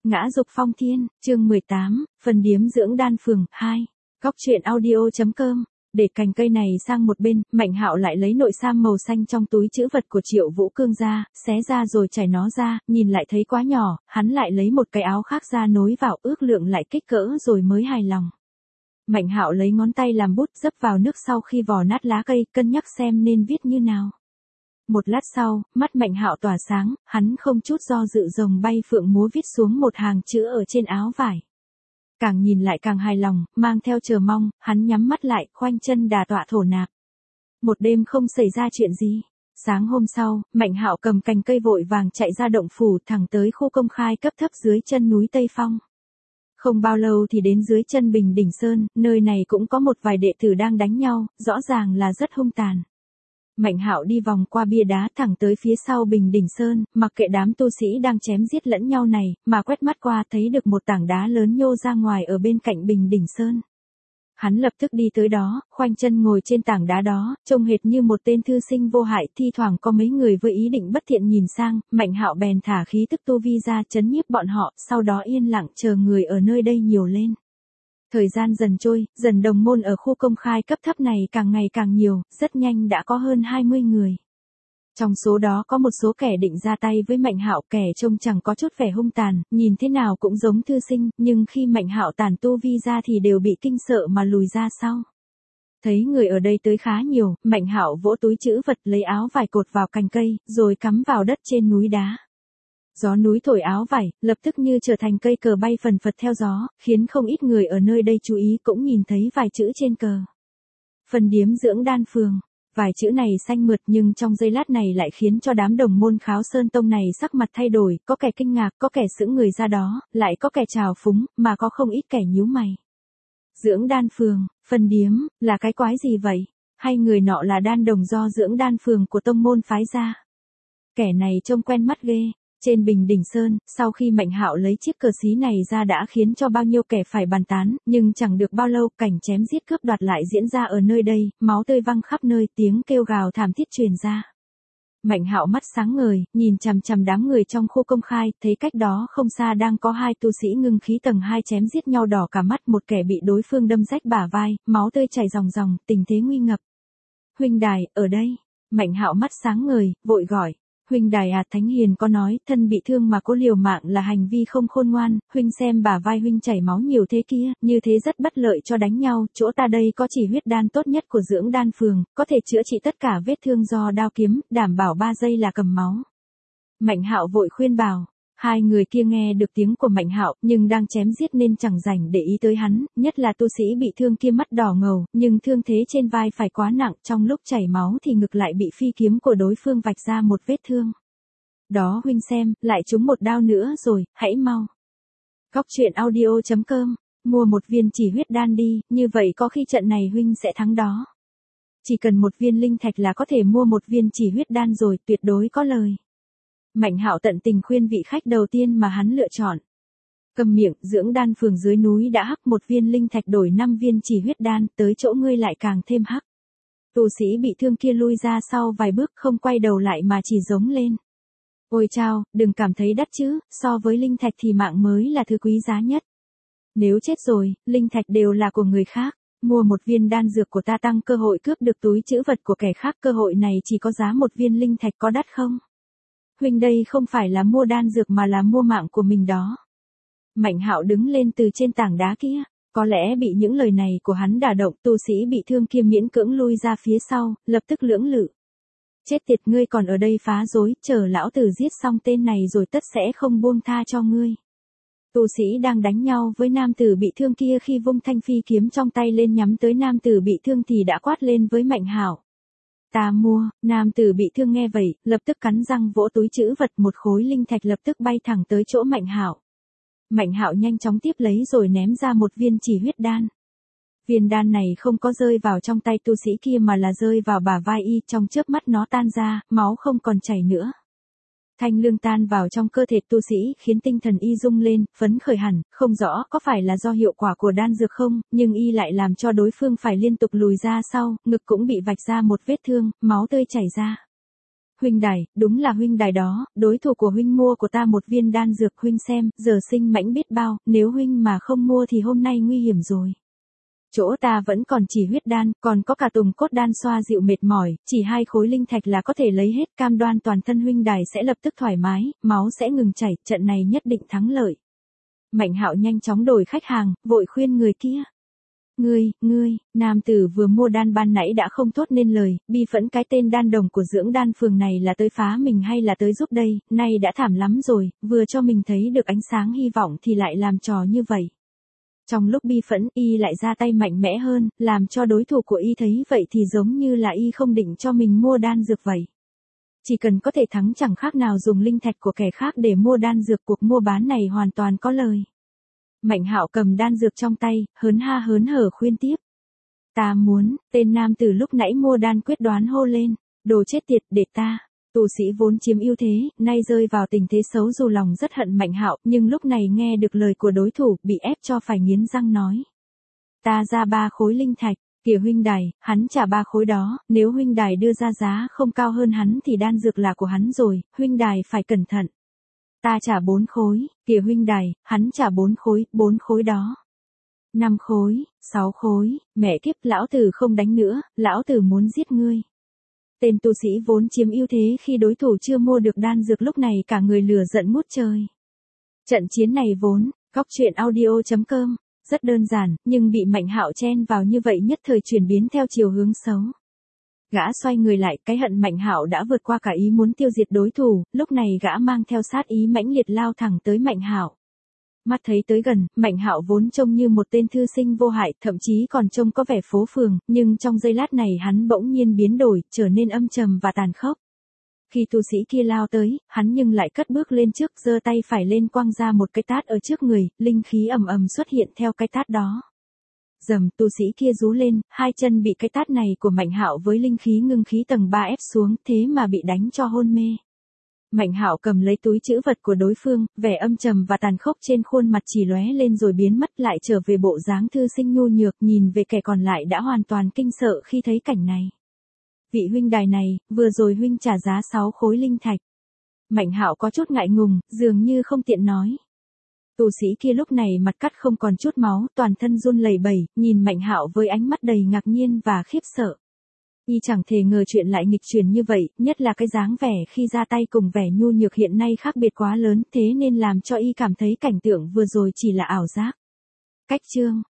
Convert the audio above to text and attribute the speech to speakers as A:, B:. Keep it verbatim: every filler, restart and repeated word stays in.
A: Ngã dục phong thiên, chương mười tám, phần điếm dưỡng đan phường, hai. Góc truyện audio.com. Để cành cây này sang một bên, Mạnh Hạo lại lấy nội sam màu xanh trong túi trữ vật của Triệu Vũ Cương ra, xé ra rồi trải nó ra, nhìn lại thấy quá nhỏ, hắn lại lấy một cái áo khác ra nối vào, ước lượng lại kích cỡ rồi mới hài lòng. Mạnh Hạo lấy ngón tay làm bút dấp vào nước sau khi vò nát lá cây, cân nhắc xem nên viết như nào. Một lát sau, mắt Mạnh Hạo tỏa sáng, hắn không chút do dự rồng bay phượng múa viết xuống một hàng chữ ở trên áo vải. Càng nhìn lại càng hài lòng, mang theo chờ mong, hắn nhắm mắt lại, khoanh chân đà tọa thổ nạp. Một đêm không xảy ra chuyện gì. Sáng hôm sau, Mạnh Hạo cầm cành cây vội vàng chạy ra động phủ thẳng tới khu công khai cấp thấp dưới chân núi Tây Phong. Không bao lâu thì đến dưới chân Bình Đỉnh Sơn, nơi này cũng có một vài đệ tử đang đánh nhau, rõ ràng là rất hung tàn. Mạnh Hạo đi vòng qua bia đá thẳng tới phía sau Bình Đỉnh Sơn, mặc kệ đám tu sĩ đang chém giết lẫn nhau này, mà quét mắt qua thấy được một tảng đá lớn nhô ra ngoài ở bên cạnh Bình Đỉnh Sơn. Hắn lập tức đi tới đó, khoanh chân ngồi trên tảng đá đó, trông hệt như một tên thư sinh vô hại, thi thoảng có mấy người với ý định bất thiện nhìn sang, Mạnh Hạo bèn thả khí tức tu vi ra trấn nhiếp bọn họ, sau đó yên lặng chờ người ở nơi đây nhiều lên. Thời gian dần trôi, dần đồng môn ở khu công khai cấp thấp này càng ngày càng nhiều, rất nhanh đã có hơn hai mươi người. Trong số đó có một số kẻ định ra tay với Mạnh Hạo, kẻ trông chẳng có chút vẻ hung tàn, nhìn thế nào cũng giống thư sinh, nhưng khi Mạnh Hạo tản tu vi ra thì đều bị kinh sợ mà lùi ra sau. Thấy người ở đây tới khá nhiều, Mạnh Hạo vỗ túi trữ vật lấy áo vải cột vào cành cây, rồi cắm vào đất trên núi đá. Gió núi thổi áo vải, lập tức như trở thành cây cờ bay phần phật theo gió, khiến không ít người ở nơi đây chú ý cũng nhìn thấy vài chữ trên cờ. Phần điếm dưỡng đan phường. Vài chữ này xanh mượt nhưng trong giây lát này lại khiến cho đám đồng môn Kháo Sơn Tông này sắc mặt thay đổi, có kẻ kinh ngạc, có kẻ sững người ra đó, lại có kẻ trào phúng, mà có không ít kẻ nhíu mày. Dưỡng đan phường, phần điếm, là cái quái gì vậy? Hay người nọ là đan đồng do dưỡng đan phường của tông môn phái ra? Kẻ này trông quen mắt ghê. Trên Bình Đỉnh Sơn, sau khi Mạnh Hạo lấy chiếc cờ xí này ra đã khiến cho bao nhiêu kẻ phải bàn tán, nhưng chẳng được bao lâu cảnh chém giết cướp đoạt lại diễn ra ở nơi đây, máu tươi văng khắp nơi, tiếng kêu gào thảm thiết truyền ra. Mạnh Hạo mắt sáng ngời, nhìn chằm chằm đám người trong khu công khai, thấy cách đó không xa đang có hai tu sĩ ngưng khí tầng hai chém giết nhau đỏ cả mắt, một kẻ bị đối phương đâm rách bả vai, máu tươi chảy ròng ròng, tình thế nguy ngập. Huynh đài, ở đây. Mạnh Hạo mắt sáng ngời, vội gọi. Huynh đài à, Thánh Hiền có nói, thân bị thương mà cố liều mạng là hành vi không khôn ngoan, huynh xem bả vai huynh chảy máu nhiều thế kia, như thế rất bất lợi cho đánh nhau, chỗ ta đây có chỉ huyết đan tốt nhất của dưỡng đan phường, có thể chữa trị tất cả vết thương do đao kiếm, đảm bảo ba giây là cầm máu. Mạnh Hạo vội khuyên bảo. Hai người kia nghe được tiếng của Mạnh Hạo, nhưng đang chém giết nên chẳng rảnh để ý tới hắn, nhất là tu sĩ bị thương kia mắt đỏ ngầu, nhưng thương thế trên vai phải quá nặng, trong lúc chảy máu thì ngực lại bị phi kiếm của đối phương vạch ra một vết thương. Đó huynh xem, lại trúng một đao nữa rồi, hãy mau. Góc truyện audio.com, mua một viên chỉ huyết đan đi, như vậy có khi trận này huynh sẽ thắng đó. Chỉ cần một viên linh thạch là có thể mua một viên chỉ huyết đan rồi, tuyệt đối có lời. Mạnh Hạo tận tình khuyên vị khách đầu tiên mà hắn lựa chọn. Cầm miệng, dưỡng đan phường dưới núi đã hắc một viên linh thạch đổi năm viên chỉ huyết đan, tới chỗ ngươi lại càng thêm hắc. Tu sĩ bị thương kia lui ra sau vài bước không quay đầu lại mà chỉ giống lên. Ôi chao, đừng cảm thấy đắt chứ, so với linh thạch thì mạng mới là thứ quý giá nhất. Nếu chết rồi, linh thạch đều là của người khác. Mua một viên đan dược của ta tăng cơ hội cướp được túi trữ vật của kẻ khác, cơ hội này chỉ có giá một viên linh thạch, có đắt không? Huynh đây không phải là mua đan dược mà là mua mạng của mình đó. Mạnh Hạo đứng lên từ trên tảng đá kia, có lẽ bị những lời này của hắn đả động, tu sĩ bị thương kia miễn cưỡng lui ra phía sau, lập tức lưỡng lự. Chết tiệt, ngươi còn ở đây phá rối, chờ lão tử giết xong tên này rồi tất sẽ không buông tha cho ngươi. Tu sĩ đang đánh nhau với nam tử bị thương kia khi vung thanh phi kiếm trong tay lên nhắm tới nam tử bị thương thì đã quát lên với Mạnh Hạo. Ta mua. Nam tử bị thương nghe vậy, lập tức cắn răng vỗ túi trữ vật, một khối linh thạch lập tức bay thẳng tới chỗ Mạnh Hạo. Mạnh Hạo nhanh chóng tiếp lấy rồi ném ra một viên chỉ huyết đan. Viên đan này không có rơi vào trong tay tu sĩ kia mà là rơi vào bả vai y, trong chớp mắt nó tan ra, máu không còn chảy nữa. Thanh lương tan vào trong cơ thể tu sĩ khiến tinh thần y rung lên, phấn khởi hẳn, không rõ có phải là do hiệu quả của đan dược không, nhưng y lại làm cho đối phương phải liên tục lùi ra sau, ngực cũng bị vạch ra một vết thương, máu tươi chảy ra. huynh đài, đúng là huynh đài đó, đối thủ của huynh mua của ta một viên đan dược, huynh xem, giờ sinh mãnh biết bao, nếu huynh mà không mua thì hôm nay nguy hiểm rồi. Chỗ ta vẫn còn chỉ huyết đan, còn có cả tùng cốt đan xoa dịu mệt mỏi, chỉ hai khối linh thạch là có thể lấy hết, cam đoan toàn thân huynh đài sẽ lập tức thoải mái, máu sẽ ngừng chảy, trận này nhất định thắng lợi. Mạnh Hạo nhanh chóng đổi khách hàng, vội khuyên người kia. Ngươi, ngươi, nam tử vừa mua đan ban nãy đã không thốt nên lời, bi phẫn cái tên đan đồng của dưỡng đan phường này là tới phá mình hay là tới giúp đây, nay đã thảm lắm rồi, vừa cho mình thấy được ánh sáng hy vọng thì lại làm trò như vậy. Trong lúc bi phẫn, y lại ra tay mạnh mẽ hơn, làm cho đối thủ của y thấy vậy thì giống như là y không định cho mình mua đan dược vậy. Chỉ cần có thể thắng chẳng khác nào dùng linh thạch của kẻ khác để mua đan dược, cuộc mua bán này hoàn toàn có lời. Mạnh Hạo cầm đan dược trong tay, hớn ha hớn hở khuyên tiếp. Ta muốn, tên nam tử lúc nãy mua đan quyết đoán hô lên, đồ chết tiệt, để ta. Tù sĩ vốn chiếm ưu thế, nay rơi vào tình thế xấu dù lòng rất hận Mạnh Hạo, nhưng lúc này nghe được lời của đối thủ, bị ép cho phải nghiến răng nói. Ta ra ba khối linh thạch, kìa huynh đài, hắn trả ba khối đó, nếu huynh đài đưa ra giá không cao hơn hắn thì đan dược là của hắn rồi, huynh đài phải cẩn thận. Ta trả bốn khối, kìa huynh đài, hắn trả bốn khối, bốn khối đó. Năm khối, sáu khối, mẹ kiếp, lão tử không đánh nữa, lão tử muốn giết ngươi. Tên tu sĩ vốn chiếm ưu thế khi đối thủ chưa mua được đan dược lúc này cả người lửa giận ngút trời. Trận chiến này vốn, góc truyện audio chấm com, rất đơn giản, nhưng bị Mạnh Hạo chen vào như vậy nhất thời chuyển biến theo chiều hướng xấu. Gã xoay người lại, cái hận Mạnh Hạo đã vượt qua cả ý muốn tiêu diệt đối thủ, lúc này gã mang theo sát ý mãnh liệt lao thẳng tới Mạnh Hạo. Mắt thấy tới gần, Mạnh Hạo vốn trông như một tên thư sinh vô hại, thậm chí còn trông có vẻ phố phường, nhưng trong giây lát này hắn bỗng nhiên biến đổi, trở nên âm trầm và tàn khốc. Khi tu sĩ kia lao tới, hắn nhưng lại cất bước lên trước, giơ tay phải lên quăng ra một cái tát ở trước người, linh khí ầm ầm xuất hiện theo cái tát đó. Dầm, tu sĩ kia rú lên, hai chân bị cái tát này của Mạnh Hạo với linh khí ngưng khí tầng ba ép xuống, thế mà bị đánh cho hôn mê. Mạnh Hạo cầm lấy túi trữ vật của đối phương, vẻ âm trầm và tàn khốc trên khuôn mặt chỉ lóe lên rồi biến mất, lại trở về bộ dáng thư sinh nhu nhược, nhìn về kẻ còn lại đã hoàn toàn kinh sợ khi thấy cảnh này. Vị huynh đài này, vừa rồi huynh trả giá sáu khối linh thạch. Mạnh Hạo có chút ngại ngùng, dường như không tiện nói. Tu sĩ kia lúc này mặt cắt không còn chút máu, toàn thân run lẩy bẩy, nhìn Mạnh Hạo với ánh mắt đầy ngạc nhiên và khiếp sợ. Y chẳng thể ngờ chuyện lại nghịch chuyển như vậy, nhất là cái dáng vẻ khi ra tay cùng vẻ nhu nhược hiện nay khác biệt quá lớn, thế nên làm cho y cảm thấy cảnh tượng vừa rồi chỉ là ảo giác. Cách chương